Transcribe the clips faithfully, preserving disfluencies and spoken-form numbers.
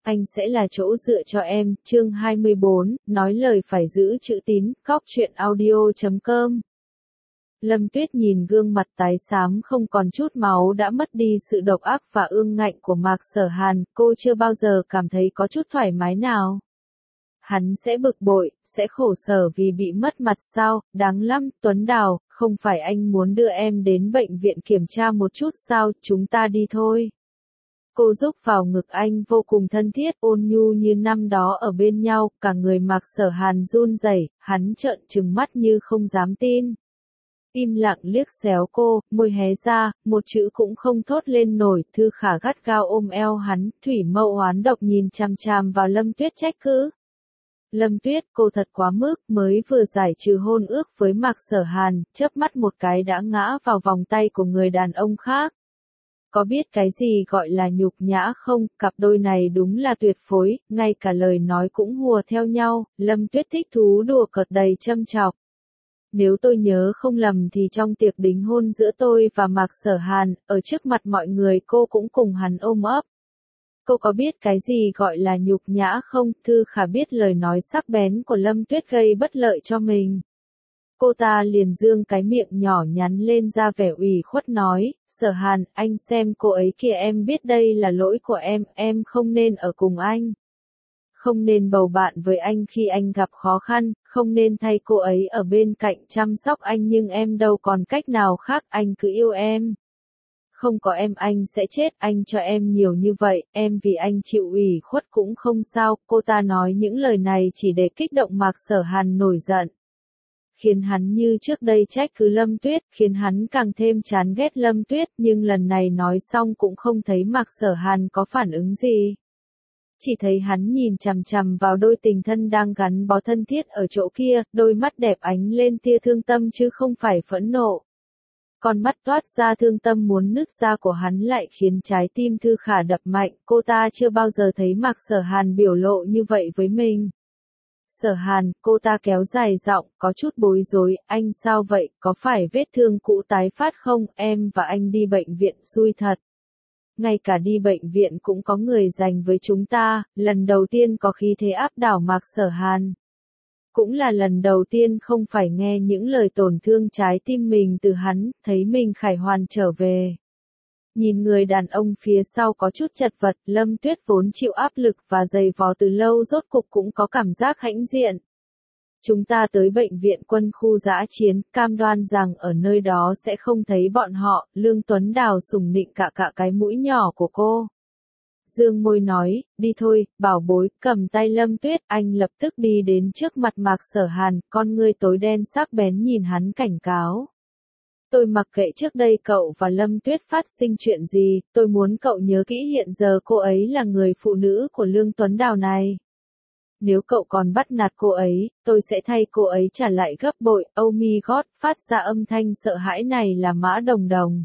anh sẽ là chỗ dựa cho em, chương hai mươi bốn, nói lời phải giữ chữ tín, góc truyện audio chấm com. Lâm Tuyết nhìn gương mặt tái xám không còn chút máu đã mất đi sự độc ác và ương ngạnh của Mạc Sở Hàn, cô chưa bao giờ cảm thấy có chút thoải mái nào. Hắn sẽ bực bội, sẽ khổ sở vì bị mất mặt sao, đáng lắm, Tuấn Đào, không phải anh muốn đưa em đến bệnh viện kiểm tra một chút sao, chúng ta đi thôi. Cô rúc vào ngực anh vô cùng thân thiết, ôn nhu như năm đó ở bên nhau, cả người Mạc Sở Hàn run rẩy, hắn trợn trừng mắt như không dám tin. Im lặng liếc xéo cô, môi hé ra, một chữ cũng không thốt lên nổi, Thư Khả gắt gao ôm eo hắn, thủy mâu oán độc nhìn chằm chằm vào Lâm Tuyết trách cứ. Lâm Tuyết, cô thật quá mức, mới vừa giải trừ hôn ước với Mạc Sở Hàn, chớp mắt một cái đã ngã vào vòng tay của người đàn ông khác. Có biết cái gì gọi là nhục nhã không, cặp đôi này đúng là tuyệt phối, ngay cả lời nói cũng hùa theo nhau, Lâm Tuyết thích thú đùa cợt đầy châm chọc. Nếu tôi nhớ không lầm thì trong tiệc đính hôn giữa tôi và Mạc Sở Hàn, ở trước mặt mọi người cô cũng cùng hắn ôm ấp. Cô có biết cái gì gọi là nhục nhã không? Thư Khả biết lời nói sắc bén của Lâm Tuyết gây bất lợi cho mình. Cô ta liền dương cái miệng nhỏ nhắn lên ra vẻ ủy khuất nói, Sở Hàn, anh xem cô ấy kìa, em biết đây là lỗi của em, em không nên ở cùng anh. Không nên bầu bạn với anh khi anh gặp khó khăn, không nên thay cô ấy ở bên cạnh chăm sóc anh, nhưng em đâu còn cách nào khác, anh cứ yêu em. Không có em anh sẽ chết, anh cho em nhiều như vậy, em vì anh chịu ủy khuất cũng không sao. Cô ta nói những lời này chỉ để kích động Mạc Sở Hàn nổi giận. Khiến hắn như trước đây trách cứ Lâm Tuyết, khiến hắn càng thêm chán ghét Lâm Tuyết, nhưng lần này nói xong cũng không thấy Mạc Sở Hàn có phản ứng gì. Chỉ thấy hắn nhìn chằm chằm vào đôi tình thân đang gắn bó thân thiết ở chỗ kia, đôi mắt đẹp ánh lên tia thương tâm chứ không phải phẫn nộ. Con mắt toát ra thương tâm muốn nứt ra của hắn lại khiến trái tim Thư Khả đập mạnh, cô ta chưa bao giờ thấy Mạc Sở Hàn biểu lộ như vậy với mình. Sở Hàn, cô ta kéo dài giọng, có chút bối rối, anh sao vậy, có phải vết thương cũ tái phát không, em và anh đi bệnh viện xui thật. Ngay cả đi bệnh viện cũng có người dành với chúng ta, lần đầu tiên có khí thế áp đảo Mạc Sở Hàn. Cũng là lần đầu tiên không phải nghe những lời tổn thương trái tim mình từ hắn, thấy mình khải hoàn trở về. Nhìn người đàn ông phía sau có chút chật vật, Lâm Tuyết vốn chịu áp lực và dày vò từ lâu rốt cục cũng có cảm giác hãnh diện. Chúng ta tới bệnh viện quân khu dã chiến, cam đoan rằng ở nơi đó sẽ không thấy bọn họ, Lương Tuấn Đào sủng nịnh cạ cạ cái mũi nhỏ của cô. Dương môi nói, đi thôi, bảo bối, cầm tay Lâm Tuyết, anh lập tức đi đến trước mặt Mạc Sở Hàn, con ngươi tối đen sắc bén nhìn hắn cảnh cáo. Tôi mặc kệ trước đây cậu và Lâm Tuyết phát sinh chuyện gì, tôi muốn cậu nhớ kỹ hiện giờ cô ấy là người phụ nữ của Lương Tuấn Đào này. Nếu cậu còn bắt nạt cô ấy, tôi sẽ thay cô ấy trả lại gấp bội. Oh my god, phát ra âm thanh sợ hãi này là Mã Đồng Đồng.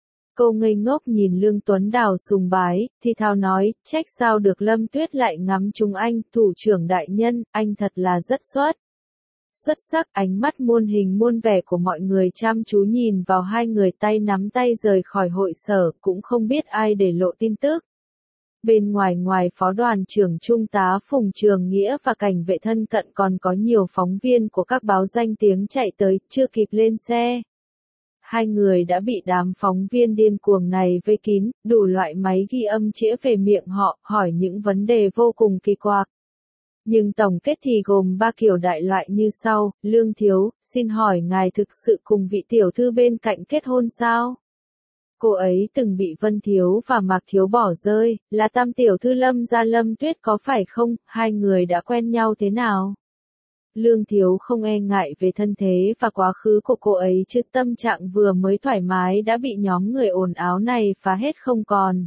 Cô ngây ngốc nhìn Lương Tuấn Đào sùng bái, thì thào nói, trách sao được Lâm Tuyết lại ngắm chúng anh, thủ trưởng đại nhân, anh thật là rất xuất. Xuất sắc, ánh mắt muôn hình muôn vẻ của mọi người chăm chú nhìn vào hai người tay nắm tay rời khỏi hội sở, cũng không biết ai để lộ tin tức. Bên ngoài ngoài phó đoàn trưởng Trung tá Phùng Trường Nghĩa và cảnh vệ thân cận còn có nhiều phóng viên của các báo danh tiếng chạy tới, chưa kịp lên xe. Hai người đã bị đám phóng viên điên cuồng này vây kín, đủ loại máy ghi âm chĩa về miệng họ, hỏi những vấn đề vô cùng kỳ quặc. Nhưng tổng kết thì gồm ba kiểu đại loại như sau, Lương Thiếu, xin hỏi ngài thực sự cùng vị tiểu thư bên cạnh kết hôn sao? Cô ấy từng bị Vân Thiếu và Mạc Thiếu bỏ rơi, là tam tiểu thư Lâm gia Lâm Tuyết có phải không, hai người đã quen nhau thế nào? Lương Thiếu không e ngại về thân thế và quá khứ của cô ấy chứ tâm trạng vừa mới thoải mái đã bị nhóm người ồn áo này phá hết không còn.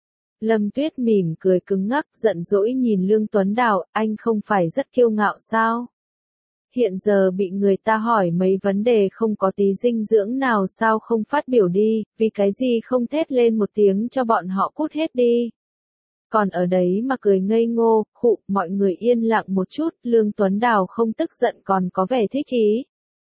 Lâm Tuyết mỉm cười cứng ngắc giận dỗi nhìn Lương Tuấn Đào, anh không phải rất kiêu ngạo sao? Hiện giờ bị người ta hỏi mấy vấn đề không có tí dinh dưỡng nào sao không phát biểu đi, vì cái gì không thét lên một tiếng cho bọn họ cút hết đi. Còn ở đấy mà cười ngây ngô, khụ, mọi người yên lặng một chút, Lương Tuấn Đào không tức giận còn có vẻ thích ý.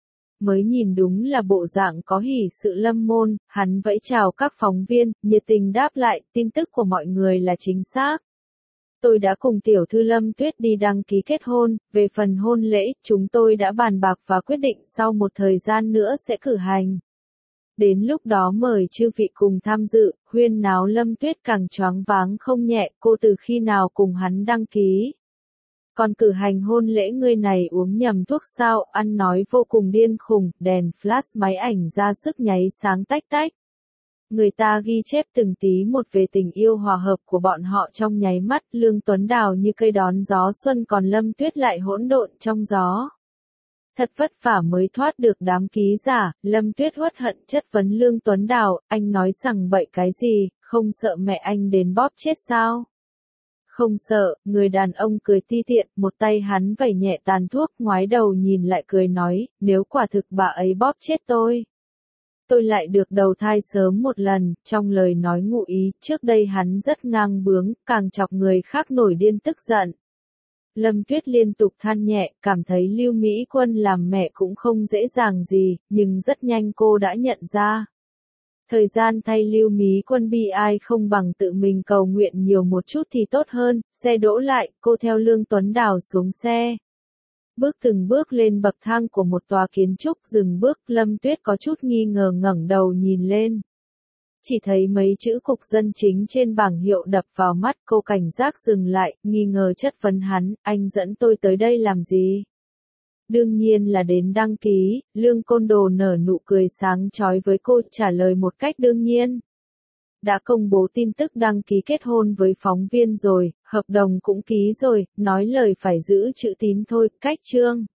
Mới nhìn đúng là bộ dạng có hỉ sự lâm môn, hắn vẫy chào các phóng viên, nhiệt tình đáp lại, tin tức của mọi người là chính xác. Tôi đã cùng tiểu thư Lâm Tuyết đi đăng ký kết hôn, về phần hôn lễ, chúng tôi đã bàn bạc và quyết định sau một thời gian nữa sẽ cử hành. Đến lúc đó mời chư vị cùng tham dự, huyên náo Lâm Tuyết càng choáng váng không nhẹ, cô từ khi nào cùng hắn đăng ký. Còn cử hành hôn lễ người này uống nhầm thuốc sao, ăn nói vô cùng điên khùng, đèn flash máy ảnh ra sức nháy sáng tách tách. Người ta ghi chép từng tí một về tình yêu hòa hợp của bọn họ trong nháy mắt, Lương Tuấn Đào như cây đón gió xuân còn Lâm Tuyết lại hỗn độn trong gió. Thật vất vả mới thoát được đám ký giả, Lâm Tuyết uất hận chất vấn Lương Tuấn Đào, anh nói rằng bậy cái gì, không sợ mẹ anh đến bóp chết sao? Không sợ, người đàn ông cười ti tiện, một tay hắn vẩy nhẹ tàn thuốc, ngoái đầu nhìn lại cười nói, nếu quả thực bà ấy bóp chết tôi. Tôi lại được đầu thai sớm một lần, trong lời nói ngụ ý, trước đây hắn rất ngang bướng, càng chọc người khác nổi điên tức giận. Lâm Tuyết liên tục than nhẹ, cảm thấy Lưu Mỹ Quân làm mẹ cũng không dễ dàng gì, nhưng rất nhanh cô đã nhận ra. Thời gian thay Lưu Mỹ Quân bi ai không bằng tự mình cầu nguyện nhiều một chút thì tốt hơn, xe đỗ lại, cô theo Lương Tuấn Đào xuống xe. Bước từng bước lên bậc thang của một tòa kiến trúc, dừng bước, Lâm Tuyết có chút nghi ngờ ngẩng đầu nhìn lên. Chỉ thấy mấy chữ cục dân chính trên bảng hiệu đập vào mắt, cô cảnh giác dừng lại, nghi ngờ chất vấn hắn, anh dẫn tôi tới đây làm gì? Đương nhiên là đến đăng ký, Lương Côn Đồ nở nụ cười sáng chói với cô, trả lời một cách đương nhiên. Đã công bố tin tức đăng ký kết hôn với phóng viên rồi, hợp đồng cũng ký rồi, nói lời phải giữ chữ tín thôi, cách chương.